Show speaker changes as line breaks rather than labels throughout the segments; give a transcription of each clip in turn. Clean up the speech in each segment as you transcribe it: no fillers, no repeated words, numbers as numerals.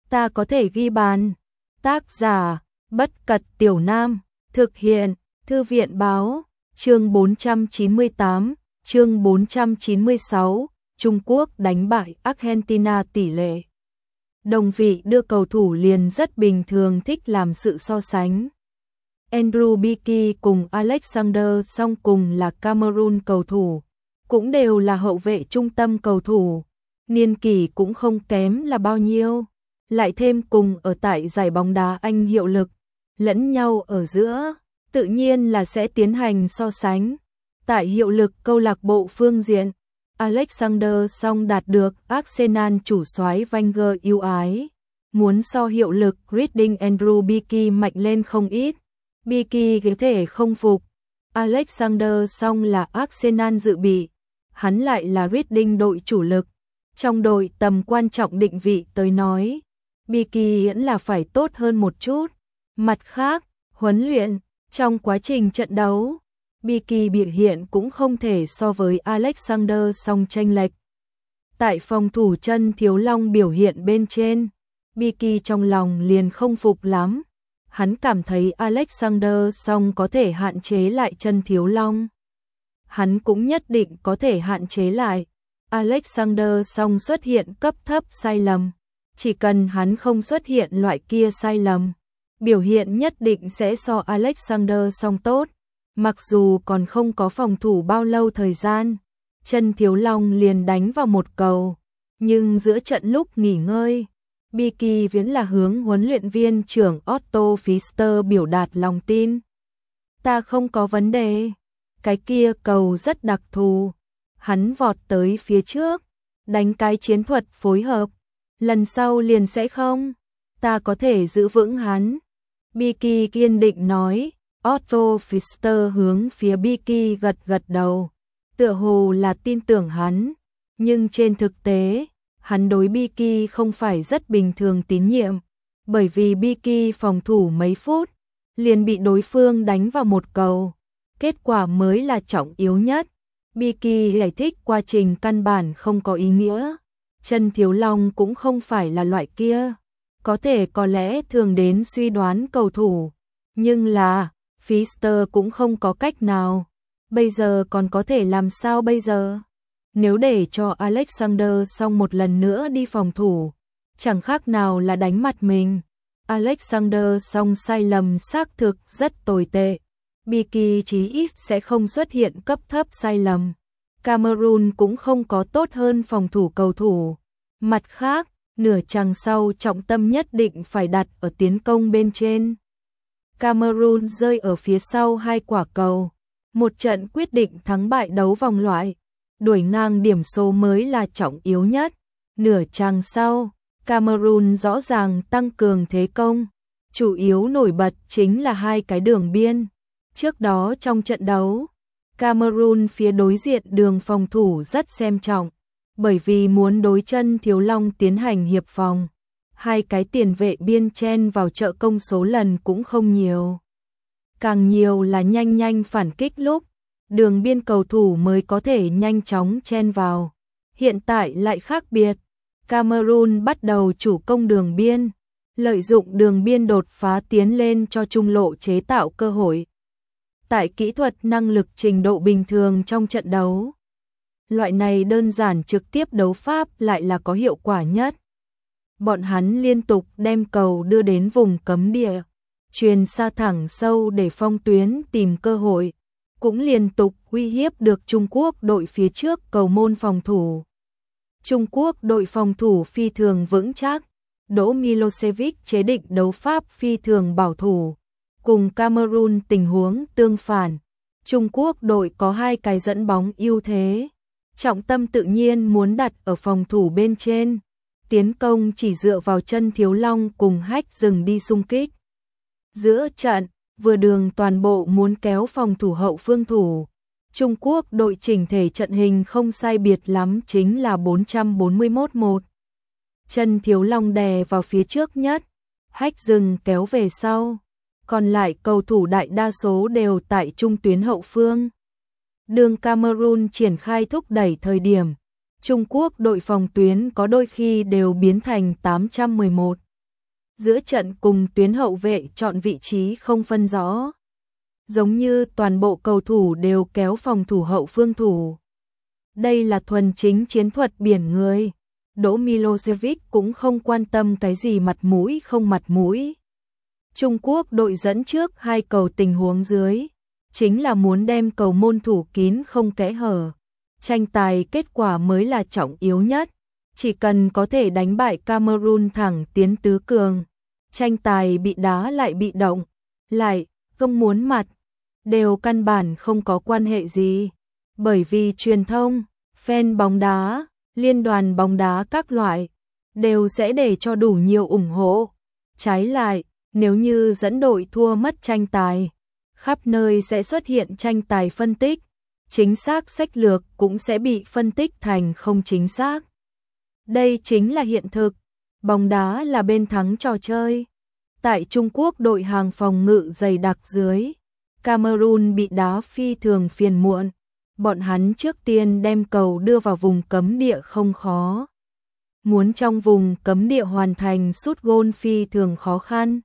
ta có thể ghi bàn. Tác giả, Bất Cật Tiểu Nam, thực hiện, Thư viện báo, chương 498, chương 496, Trung Quốc đánh bại Argentina tỷ lệ. Đồng vị đưa cầu thủ liền rất bình thường thích làm sự so sánh. Andrew Bicky cùng Alexander Song cùng là Cameroon cầu thủ, cũng đều là hậu vệ trung tâm cầu thủ, niên kỷ cũng không kém là bao nhiêu, lại thêm cùng ở tại giải bóng đá Anh hiệu lực, lẫn nhau ở giữa, tự nhiên là sẽ tiến hành so sánh. Tại hiệu lực câu lạc bộ phương diện, Alexander Song đạt được Arsenal chủ soái Wenger yêu ái, muốn so hiệu lực Reading Andrew Bicky mạnh lên không ít. Bicky có thể không phục, Alexander Song là Arsenal dự bị, hắn lại là Reading đội chủ lực. Trong đội tầm quan trọng định vị tới nói, Bicky vẫn là phải tốt hơn một chút. Mặt khác, huấn luyện, trong quá trình trận đấu, Bicky biểu hiện cũng không thể so với Alexander Song chênh lệch. Tại phòng thủ chân thiếu long biểu hiện bên trên, Bicky trong lòng liền không phục lắm. Hắn cảm thấy Alexander Song có thể hạn chế lại chân thiếu long. Hắn cũng nhất định có thể hạn chế lại. Alexander Song xuất hiện cấp thấp sai lầm. Chỉ cần hắn không xuất hiện loại kia sai lầm, biểu hiện nhất định sẽ so Alexander Song tốt. Mặc dù còn không có phòng thủ bao lâu thời gian, chân thiếu long liền đánh vào một cầu. Nhưng giữa trận lúc nghỉ ngơi, Bicky vẫn là hướng huấn luyện viên trưởng Otto Pfister biểu đạt lòng tin. Ta không có vấn đề. Cái kia cầu rất đặc thù. Hắn vọt tới phía trước, đánh cái chiến thuật phối hợp. Lần sau liền sẽ không. Ta có thể giữ vững hắn. Bicky kiên định nói. Otto Pfister hướng phía Bicky gật gật đầu. Tựa hồ là tin tưởng hắn. Nhưng trên thực tế, hắn đối Bicky không phải rất bình thường tín nhiệm, bởi vì Bicky phòng thủ mấy phút, liền bị đối phương đánh vào một cầu. Kết quả mới là trọng yếu nhất. Bicky giải thích quá trình căn bản không có ý nghĩa. Chân thiếu long cũng không phải là loại kia. Có thể có lẽ thường đến suy đoán cầu thủ, nhưng là, Pfister cũng không có cách nào. Bây giờ còn có thể làm sao bây giờ? Nếu để cho Alexander Song một lần nữa đi phòng thủ, chẳng khác nào là đánh mặt mình. Alexander Song sai lầm xác thực rất tồi tệ. Bicky chí ít sẽ không xuất hiện cấp thấp sai lầm. Cameroon cũng không có tốt hơn phòng thủ cầu thủ. Mặt khác, nửa chặng sau trọng tâm nhất định phải đặt ở tiến công bên trên. Cameroon rơi ở phía sau 2 quả cầu. Một trận quyết định thắng bại đấu vòng loại. Đuổi ngang điểm số mới là trọng yếu nhất. Nửa chặng sau, Cameroon rõ ràng tăng cường thế công. Chủ yếu nổi bật chính là 2 cái đường biên. Trước đó trong trận đấu, Cameroon phía đối diện đường phòng thủ rất xem trọng, bởi vì muốn đối chân thiếu long tiến hành hiệp phòng. 2 cái tiền vệ biên chen vào trợ công số lần cũng không nhiều. Càng nhiều là nhanh phản kích lúc đường biên cầu thủ mới có thể nhanh chóng chen vào. Hiện tại lại khác biệt. Cameroon bắt đầu chủ công đường biên, lợi dụng đường biên đột phá tiến lên cho trung lộ chế tạo cơ hội. Tại kỹ thuật năng lực trình độ bình thường trong trận đấu, loại này đơn giản trực tiếp đấu pháp lại là có hiệu quả nhất. Bọn hắn liên tục đem cầu đưa đến vùng cấm địa, truyền xa thẳng sâu để phong tuyến tìm cơ hội, cũng liên tục uy hiếp được Trung Quốc đội phía trước cầu môn phòng thủ. Trung Quốc đội phòng thủ phi thường vững chắc, Đỗ Milosevic chế định đấu pháp phi thường bảo thủ, cùng Cameroon tình huống tương phản. Trung Quốc đội có 2 cái dẫn bóng ưu thế, trọng tâm tự nhiên muốn đặt ở phòng thủ bên trên, tiến công chỉ dựa vào chân thiếu long cùng hách dừng đi xung kích. Giữa trận, vừa đường toàn bộ muốn kéo phòng thủ hậu phương thủ. Trung Quốc đội chỉnh thể trận hình không sai biệt lắm chính là 441-1. Chân thiếu long đè vào phía trước nhất, hách dừng kéo về sau. Còn lại cầu thủ đại đa số đều tại trung tuyến hậu phương. Đường Cameroon triển khai thúc đẩy thời điểm, Trung Quốc đội phòng tuyến có đôi khi đều biến thành 811. giữa trận cùng tuyến hậu vệ chọn vị trí không phân rõ. Giống như toàn bộ cầu thủ đều kéo phòng thủ hậu phương thủ. Đây là thuần chính chiến thuật biển người. Đỗ Milosevic cũng không quan tâm cái gì mặt mũi không mặt mũi. Trung Quốc đội dẫn trước 2 cầu tình huống dưới, chính là muốn đem cầu môn thủ kín không kẽ hở. Tranh tài kết quả mới là trọng yếu nhất, chỉ cần có thể đánh bại Cameroon thẳng tiến tứ cường. Tranh tài bị đá lại bị động, lại không muốn mặt, đều căn bản không có quan hệ gì. Bởi vì truyền thông, fan bóng đá, liên đoàn bóng đá các loại, đều sẽ để cho đủ nhiều ủng hộ. Trái lại, nếu như dẫn đội thua mất tranh tài, khắp nơi sẽ xuất hiện tranh tài phân tích, chính xác sách lược cũng sẽ bị phân tích thành không chính xác. Đây chính là hiện thực, bóng đá là bên thắng trò chơi. Tại Trung Quốc đội hàng phòng ngự dày đặc dưới, Cameroon bị đá phi thường phiền muộn. Bọn hắn trước tiên đem cầu đưa vào vùng cấm địa không khó. Muốn trong vùng cấm địa hoàn thành sút gôn phi thường khó khăn.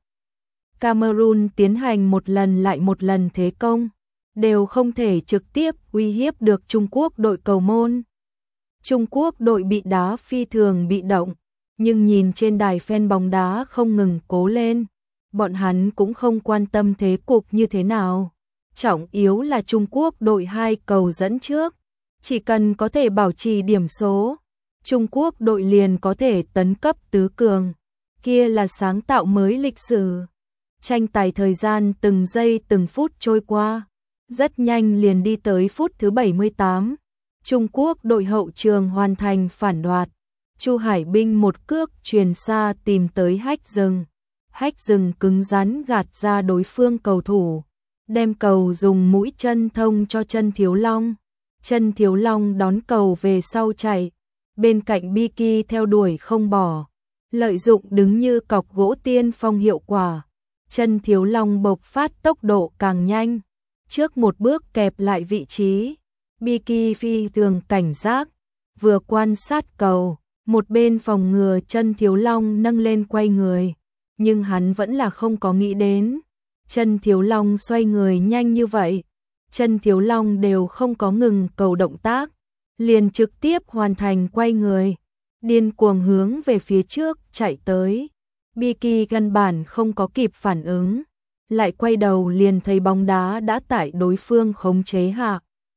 Cameroon tiến hành một lần lại một lần thế công, đều không thể trực tiếp uy hiếp được Trung Quốc đội cầu môn. Trung Quốc đội bị đá phi thường bị động, nhưng nhìn trên đài fan bóng đá không ngừng cố lên, bọn hắn cũng không quan tâm thế cục như thế nào. Trọng yếu là Trung Quốc đội 2 cầu dẫn trước, chỉ cần có thể bảo trì điểm số, Trung Quốc đội liền có thể tấn cấp tứ cường, kia là sáng tạo mới lịch sử. Tranh tài thời gian từng giây từng phút trôi qua, rất nhanh liền đi tới phút thứ 78. Trung Quốc đội hậu trường hoàn thành phản đoạt, Chu Hải Binh một cước chuyền xa tìm tới Hách Dừng. Hách Dừng cứng rắn gạt ra đối phương cầu thủ, đem cầu dùng mũi chân thông cho Chân Thiếu Long. Chân Thiếu Long đón cầu về sau chạy, bên cạnh Biki theo đuổi không bỏ, lợi dụng đứng như cọc gỗ tiên phong hiệu quả. Chân Thiếu Long bộc phát tốc độ càng nhanh, trước một bước kẹp lại vị trí. Biki phi thường cảnh giác, vừa quan sát cầu, một bên phòng ngừa Chân Thiếu Long nâng lên quay người, nhưng hắn vẫn là không có nghĩ đến Chân Thiếu Long xoay người nhanh như vậy. Chân Thiếu Long đều không có ngừng cầu động tác, liền trực tiếp hoàn thành quay người, điên cuồng hướng về phía trước chạy tới. Biki căn bản không có kịp phản ứng, lại quay đầu liền thấy bóng đá đã tại đối phương khống chế hạ.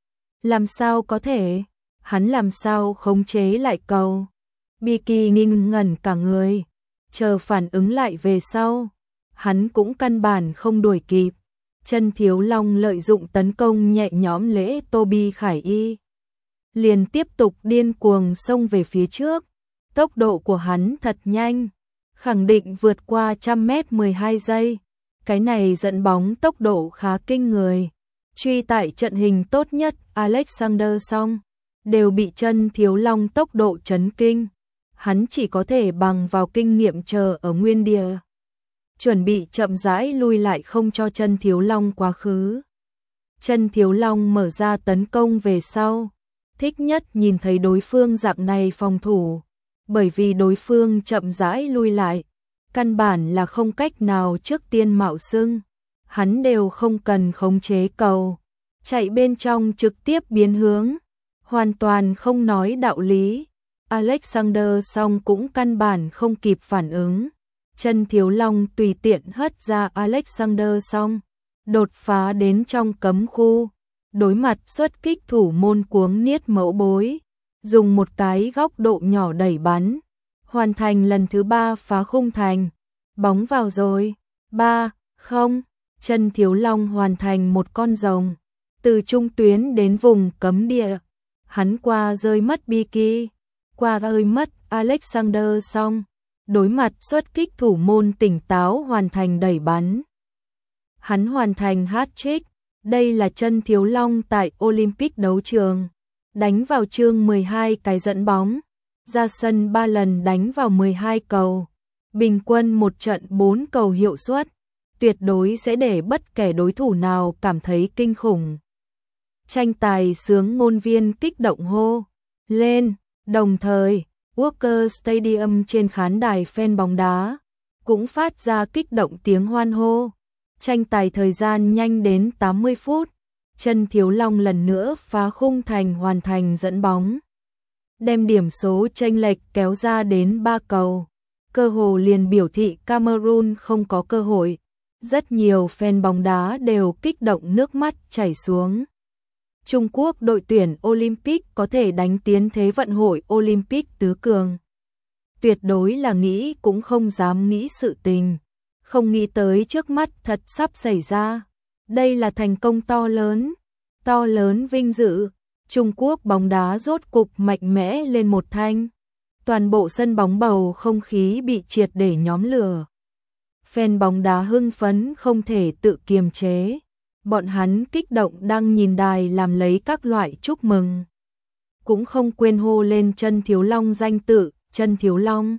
Làm sao có thể? Hắn làm sao khống chế lại cầu? Biki ngây ngẩn cả người, chờ phản ứng lại về sau, hắn cũng căn bản không đuổi kịp. Chân Thiếu Long lợi dụng tấn công nhẹ nhõm Lễ Tô Bi Khải Y, liền tiếp tục điên cuồng xông về phía trước. Tốc độ của hắn thật nhanh, khẳng định vượt qua 100m 12 giây. Cái này dẫn bóng tốc độ khá kinh người. Truy tại trận hình tốt nhất Alexander Song đều bị Chân Thiếu Long tốc độ chấn kinh. Hắn chỉ có thể bằng vào kinh nghiệm chờ ở nguyên địa, chuẩn bị chậm rãi lui lại không cho Chân Thiếu Long quá khứ. Chân Thiếu Long mở ra tấn công về sau, thích nhất nhìn thấy đối phương dạng này phòng thủ, bởi vì đối phương chậm rãi lui lại, căn bản là không cách nào trước tiên mạo xưng. Hắn đều không cần khống chế cầu, chạy bên trong trực tiếp biến hướng, hoàn toàn không nói đạo lý. Alexander Song cũng căn bản không kịp phản ứng. Chân Thiếu Long tùy tiện hất ra Alexander Song, đột phá đến trong cấm khu, đối mặt xuất kích thủ môn cuống niết mẫu bối, dùng một cái góc độ nhỏ đẩy bắn, hoàn thành lần thứ 3 phá khung thành. Bóng vào rồi, 3-0, Chân Thiếu Long hoàn thành một con rồng, từ trung tuyến đến vùng cấm địa, hắn qua rơi mất Biki, qua rơi mất Alexander Song, đối mặt xuất kích thủ môn tỉnh táo hoàn thành đẩy bắn. Hắn hoàn thành hat-trick, đây là Chân Thiếu Long tại Olympic đấu trường, đánh vào chương 12 cái dẫn bóng, ra sân 3 lần đánh vào 12 cầu, bình quân một trận 4 cầu hiệu suất, tuyệt đối sẽ để bất kể đối thủ nào cảm thấy kinh khủng. Tranh tài sướng ngôn viên kích động hô lên, đồng thời Walker Stadium trên khán đài fan bóng đá cũng phát ra kích động tiếng hoan hô. Tranh tài thời gian nhanh đến 80 phút, Chân Thiếu Long lần nữa phá khung thành hoàn thành dẫn bóng, đem điểm số chênh lệch kéo ra đến 3 cầu. Cơ hồ liền biểu thị Cameroon không có cơ hội. Rất nhiều fan bóng đá đều kích động nước mắt chảy xuống. Trung Quốc đội tuyển Olympic có thể đánh tiến Thế vận hội Olympic tứ cường. Tuyệt đối là nghĩ cũng không dám nghĩ sự tình. Không nghĩ tới trước mắt thật sắp xảy ra. Đây là thành công to lớn vinh dự. Trung Quốc bóng đá rốt cục mạnh mẽ lên một thanh. Toàn bộ sân bóng bầu không khí bị triệt để nhóm lửa. Fan bóng đá hưng phấn không thể tự kiềm chế. Bọn hắn kích động đang nhìn đài làm lấy các loại chúc mừng. Cũng không quên hô lên Chân Thiếu Long danh tự. Chân Thiếu Long,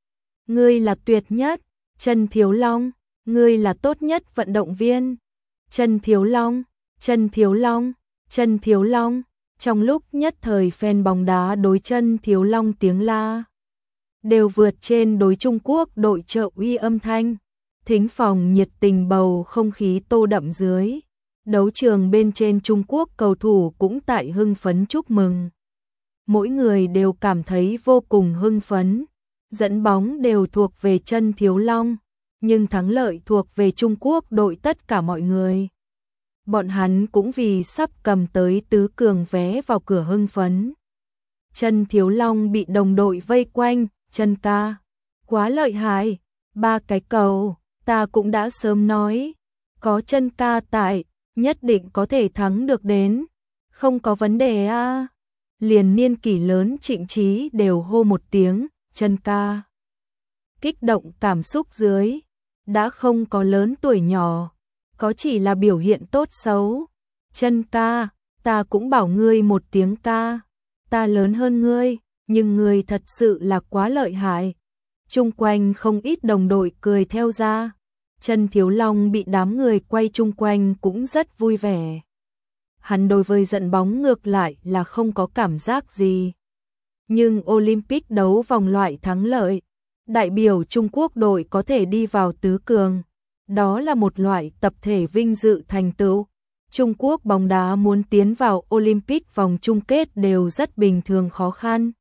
ngươi là tuyệt nhất. Chân Thiếu Long, ngươi là tốt nhất vận động viên. Chân Thiếu Long, Chân Thiếu Long, Chân Thiếu Long. Trong lúc nhất thời fan bóng đá đối Chân Thiếu Long tiếng la đều vượt trên đối Trung Quốc đội trợ uy âm thanh. Thính phòng nhiệt tình bầu không khí tô đậm dưới. Đấu trường bên trên Trung Quốc cầu thủ cũng tại hưng phấn chúc mừng. Mỗi người đều cảm thấy vô cùng hưng phấn. Dẫn bóng đều thuộc về Chân Thiếu Long, nhưng thắng lợi thuộc về Trung Quốc đội tất cả mọi người. Bọn hắn cũng vì sắp cầm tới tứ cường vé vào cửa hưng phấn. Chân Thiếu Long bị đồng đội vây quanh. Chân ca, quá lợi hại, 3 cái cầu, ta cũng đã sớm nói, có Chân ca tại, nhất định có thể thắng được đến, không có vấn đề a. Liền niên kỷ lớn Trịnh Trí đều hô một tiếng, Chân ca. Kích động cảm xúc dưới, đã không có lớn tuổi nhỏ, có chỉ là biểu hiện tốt xấu. Chân ca, ta cũng bảo ngươi một tiếng ca, ta lớn hơn ngươi, nhưng ngươi thật sự là quá lợi hại. Chung quanh không ít đồng đội cười theo ra. Chân Thiếu Long bị đám người quay chung quanh cũng rất vui vẻ. Hắn đối với dẫn bóng ngược lại là không có cảm giác gì. Nhưng Olympic đấu vòng loại thắng lợi, đại biểu Trung Quốc đội có thể đi vào tứ cường. Đó là một loại tập thể vinh dự thành tựu. Trung Quốc bóng đá muốn tiến vào Olympic vòng chung kết đều rất bình thường khó khăn.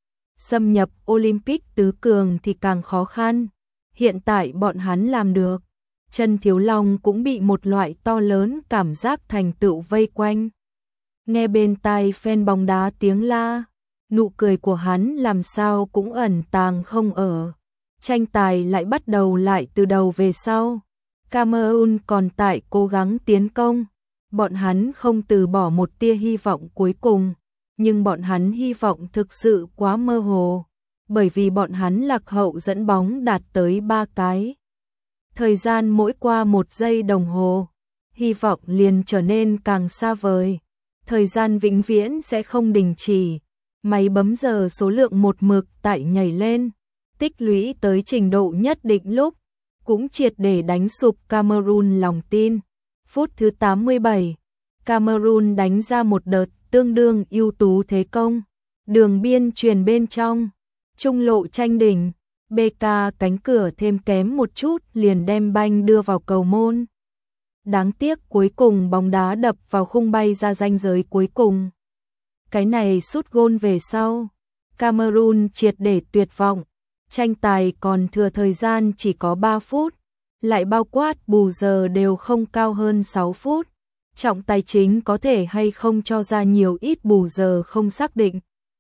Xâm nhập Olympic tứ cường thì càng khó khăn. Hiện tại bọn hắn làm được. Chân Thiếu Long cũng bị một loại to lớn cảm giác thành tựu vây quanh. Nghe bên tai fan bóng đá tiếng la, nụ cười của hắn làm sao cũng ẩn tàng không ở. Tranh tài lại bắt đầu lại từ đầu về sau. Cameroon còn tại cố gắng tiến công. Bọn hắn không từ bỏ một tia hy vọng cuối cùng. Nhưng bọn hắn hy vọng thực sự quá mơ hồ. Bởi vì bọn hắn lạc hậu dẫn bóng đạt tới 3 cái. Thời gian mỗi qua 1 giây đồng hồ, hy vọng liền trở nên càng xa vời. Thời gian vĩnh viễn sẽ không đình chỉ. Máy bấm giờ số lượng một mực tại nhảy lên, tích lũy tới trình độ nhất định lúc, cũng triệt để đánh sụp Cameroon lòng tin. Phút thứ 87, Cameroon đánh ra một đợt tương đương ưu tú thế công. Đường biên truyền bên trong, trung lộ tranh đỉnh, BK cánh cửa thêm kém một chút liền đem banh đưa vào cầu môn. Đáng tiếc cuối cùng bóng đá đập vào khung bay ra ranh giới cuối cùng. Cái này sút gôn về sau, Cameroon triệt để tuyệt vọng. Tranh tài còn thừa thời gian chỉ có 3 phút, lại bao quát bù giờ đều không cao hơn 6 phút. Trọng tài chính có thể hay không cho ra nhiều ít bù giờ không xác định.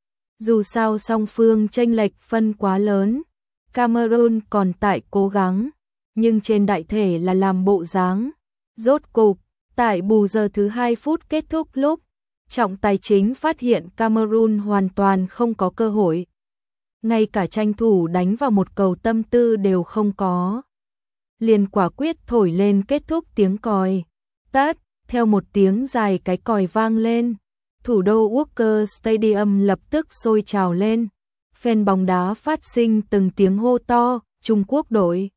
Dù sao song phương chênh lệch phân quá lớn, Cameroon còn tại cố gắng, nhưng trên đại thể là làm bộ dáng. Rốt cục, tại bù giờ thứ 2 phút kết thúc lúc, trọng tài chính phát hiện Cameroon hoàn toàn không có cơ hội. Ngay cả tranh thủ đánh vào một cầu tâm tư đều không có. Liền quả quyết thổi lên kết thúc tiếng còi. Tát, theo một tiếng dài cái còi vang lên. Thủ đô Walker Stadium lập tức sôi trào lên. Fan bóng đá phát sinh từng tiếng hô to, Trung Quốc đội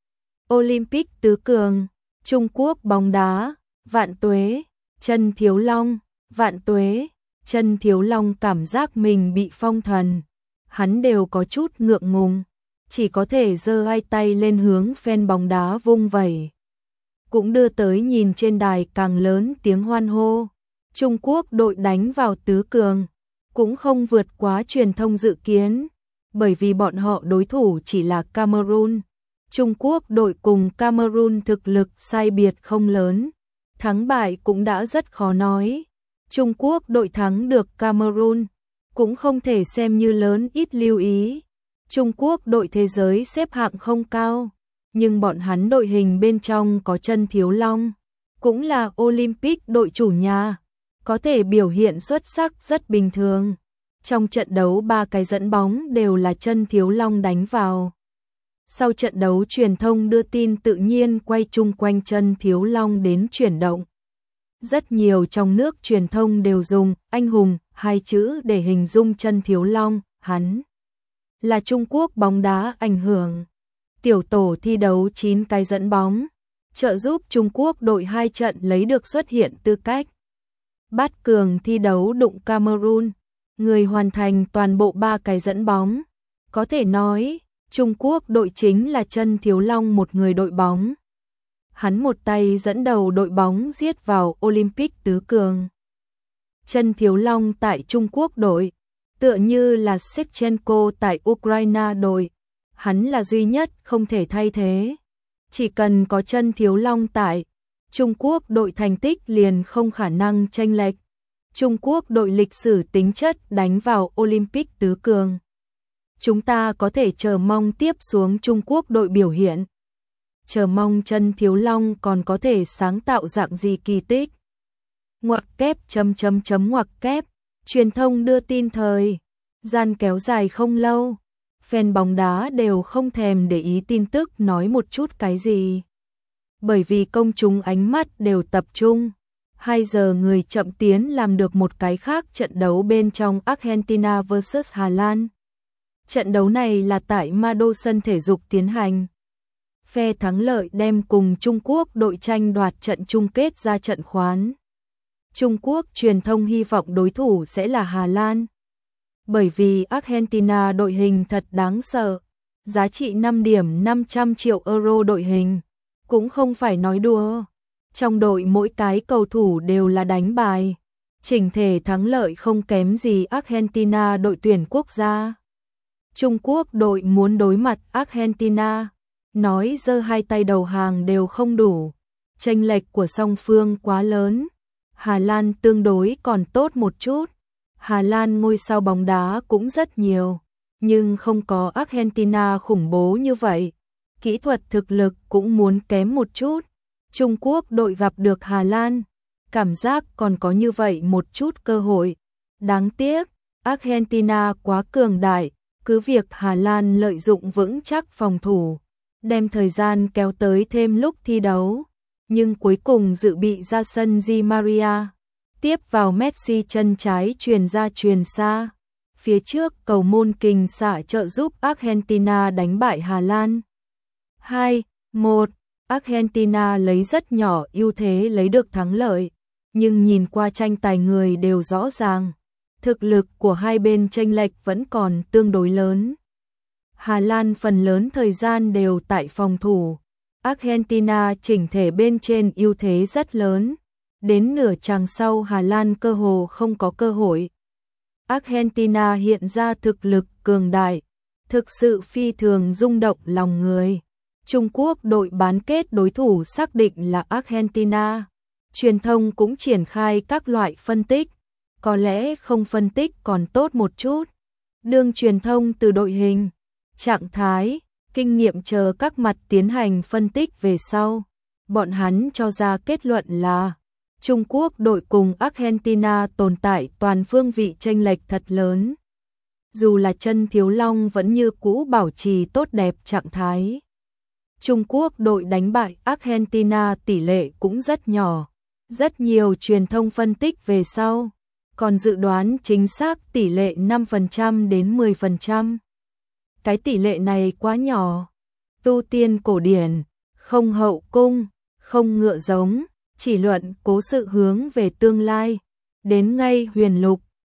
Olympic tứ cường, Trung Quốc bóng đá, vạn tuế, Chân Thiếu Long, vạn tuế. Chân Thiếu Long cảm giác mình bị phong thần. Hắn đều có chút ngượng ngùng. chỉ có thể giơ hai tay lên hướng fan bóng đá vung vẩy. Cũng đưa tới nhìn trên đài càng lớn tiếng hoan hô. Trung Quốc đội đánh vào tứ cường, cũng không vượt quá truyền thông dự kiến, bởi vì bọn họ đối thủ chỉ là Cameroon. Trung Quốc đội cùng Cameroon thực lực sai biệt không lớn, thắng bại cũng đã rất khó nói. Trung Quốc đội thắng được Cameroon, cũng không thể xem như lớn ít lưu ý. Trung Quốc đội thế giới xếp hạng không cao, nhưng bọn hắn đội hình bên trong có Chân Thiếu Long, cũng là Olympic đội chủ nhà, có thể biểu hiện xuất sắc rất bình thường. Trong trận đấu 3 cái dẫn bóng đều là Chân Thiếu Long đánh vào. Sau trận đấu truyền thông đưa tin tự nhiên quay chung quanh Chân Thiếu Long đến chuyển động. Rất nhiều trong nước truyền thông đều dùng anh hùng hai chữ để hình dung Chân Thiếu Long, hắn là Trung Quốc bóng đá ảnh hưởng. Tiểu tổ thi đấu 9 cái dẫn bóng, trợ giúp Trung Quốc đội 2 trận lấy được xuất hiện tư cách. Bát cường thi đấu đụng Cameroon, người hoàn thành toàn bộ 3 cái dẫn bóng. Có thể nói, Trung Quốc đội chính là Chân Thiếu Long một người đội bóng. Hắn một tay dẫn đầu đội bóng giết vào Olympic tứ cường. Chân Thiếu Long tại Trung Quốc đội, tựa như là Shevchenko tại Ukraine đội, hắn là duy nhất không thể thay thế. Chỉ cần có Chân Thiếu Long tại, Trung Quốc đội thành tích liền không khả năng chênh lệch. Trung Quốc đội lịch sử tính chất đánh vào Olympic tứ cường. Chúng ta có thể chờ mong tiếp xuống Trung Quốc đội biểu hiện. Chờ mong Chân Thiếu Long còn có thể sáng tạo dạng gì kỳ tích. Ngoặc kép ngoặc kép, truyền thông đưa tin thời gian kéo dài không lâu, fan bóng đá đều không thèm để ý tin tức nói một chút cái gì. Bởi vì công chúng ánh mắt đều tập trung. 2 giờ người chậm tiến làm được một cái khác trận đấu bên trong Argentina vs Hà Lan. Trận đấu này là tại Mado sân thể dục tiến hành. Phe thắng lợi đem cùng Trung Quốc đội tranh đoạt trận chung kết ra trận khoán. Trung Quốc truyền thông hy vọng đối thủ sẽ là Hà Lan. Bởi vì Argentina đội hình thật đáng sợ, giá trị 5 điểm 500 triệu euro đội hình, cũng không phải nói đùa. Trong đội mỗi cái cầu thủ đều là đánh bài, chỉnh thể thắng lợi không kém gì Argentina đội tuyển quốc gia. Trung Quốc đội muốn đối mặt Argentina, nói giơ hai tay đầu hàng đều không đủ, chênh lệch của song phương quá lớn. Hà Lan tương đối còn tốt một chút, Hà Lan ngôi sao bóng đá cũng rất nhiều, nhưng không có Argentina khủng bố như vậy, kỹ thuật thực lực cũng muốn kém một chút. Trung Quốc đội gặp được Hà Lan, cảm giác còn có như vậy một chút cơ hội. Đáng tiếc, Argentina quá cường đại, cứ việc Hà Lan lợi dụng vững chắc phòng thủ, đem thời gian kéo tới thêm lúc thi đấu, nhưng cuối cùng dự bị ra sân Di Maria, tiếp vào Messi chân trái truyền ra truyền xa. Phía trước cầu môn kình xạ trợ giúp Argentina đánh bại Hà Lan. 2-1, Argentina lấy rất nhỏ ưu thế lấy được thắng lợi, nhưng nhìn qua tranh tài người đều rõ ràng, thực lực của hai bên chênh lệch vẫn còn tương đối lớn. Hà Lan phần lớn thời gian đều tại phòng thủ, Argentina chỉnh thể bên trên ưu thế rất lớn, đến nửa chặng sau Hà Lan cơ hồ không có cơ hội. Argentina hiện ra thực lực cường đại, thực sự phi thường rung động lòng người. Trung Quốc đội bán kết đối thủ xác định là Argentina. Truyền thông cũng triển khai các loại phân tích, có lẽ không phân tích còn tốt một chút. Đường truyền thông từ đội hình, trạng thái, kinh nghiệm chờ các mặt tiến hành phân tích về sau. Bọn hắn cho ra kết luận là Trung Quốc đội cùng Argentina tồn tại toàn phương vị chênh lệch thật lớn. Dù là Chân Thiếu Long vẫn như cũ bảo trì tốt đẹp trạng thái. Trung Quốc đội đánh bại Argentina tỷ lệ cũng rất nhỏ. Rất nhiều truyền thông phân tích về sau, còn dự đoán chính xác tỷ lệ 5% đến 10%. Cái tỷ lệ này quá nhỏ. Tu tiên cổ điển, không hậu cung, không ngựa giống, chỉ luận cố sự hướng về tương lai. Đến ngay huyền lục,